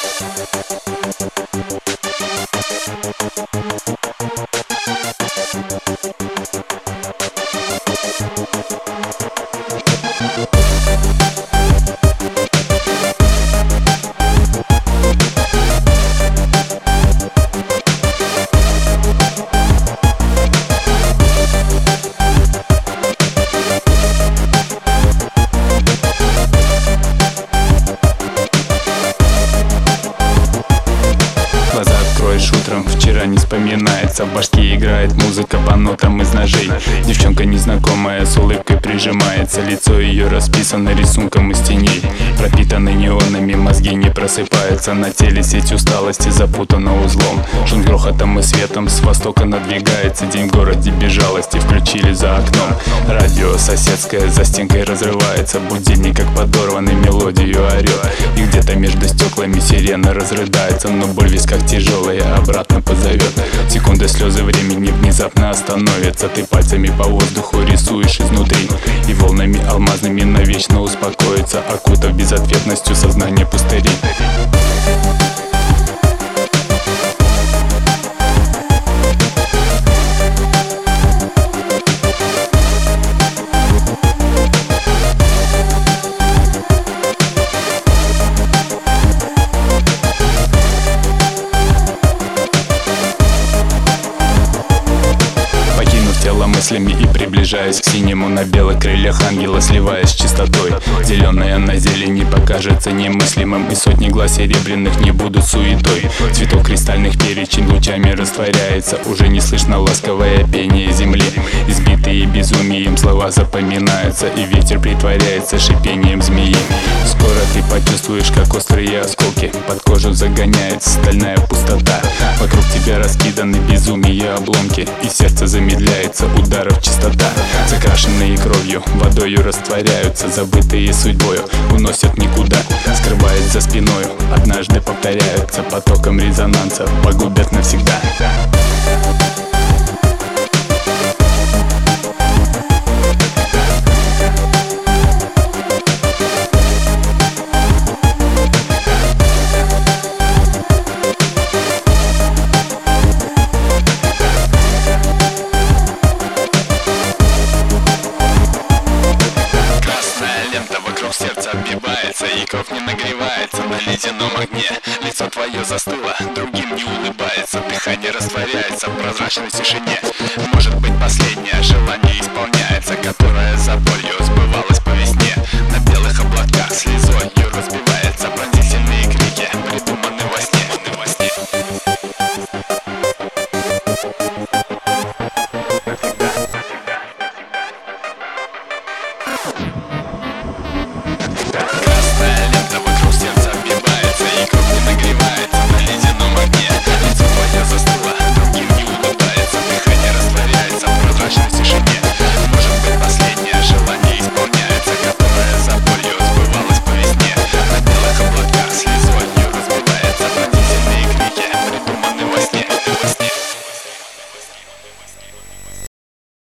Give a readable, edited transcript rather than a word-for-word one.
Утром вчера не вспоминается, в башке играет музыка по нотам из ножей. Девчонка незнакомая с улыбкой прижимается, лицо ее расписано рисунком из теней. Пропитаны неонами, мозги не просыпаются, на теле сеть усталости запутана узлом. Шум грохотом и светом с востока надвигается, день в городе без жалости включили за окном. Радио соседское за стенкой разрывается, будильник как подорванный мелодию орет. И где-то между стеклами сирена разрыдается, но боль в висках тяжелая обратно позовет. Секунда слезы времени внезапно остановятся. Ты пальцами по воздуху рисуешь изнутри, и волнами алмазными навечно успокоится, окутав безответностью сознание пустыри. Мыслями и приближаясь к синему, на белых крыльях ангела сливаясь с чистотой. Зеленая на зелени покажется немыслимым, и сотни глаз серебряных не будут суетой. Цветок кристальных перечень лучами растворяется, уже не слышно ласковое пение земли. Избитые безумием слова запоминаются, и ветер притворяется шипением змеи. Скоро ты почувствуешь, как острые осколки под кожу загоняет стальная пустота. Вокруг тебя раскиданы безумие обломки, и сердце замедляется, ударов частота. Закрашенные кровью, водою растворяются, забытые судьбою уносят никуда. Скрываясь за спиною, однажды повторяются, потоком резонанса погубят навсегда. Сердце отбивается, и кровь не нагревается на ледяном огне. Лицо твое застыло, другим не улыбается, дыхание растворяется в прозрачной тишине. Может быть, последнее желание исполняется, которое за болью сбывалось по весне. На белых облаках слезой разбивается.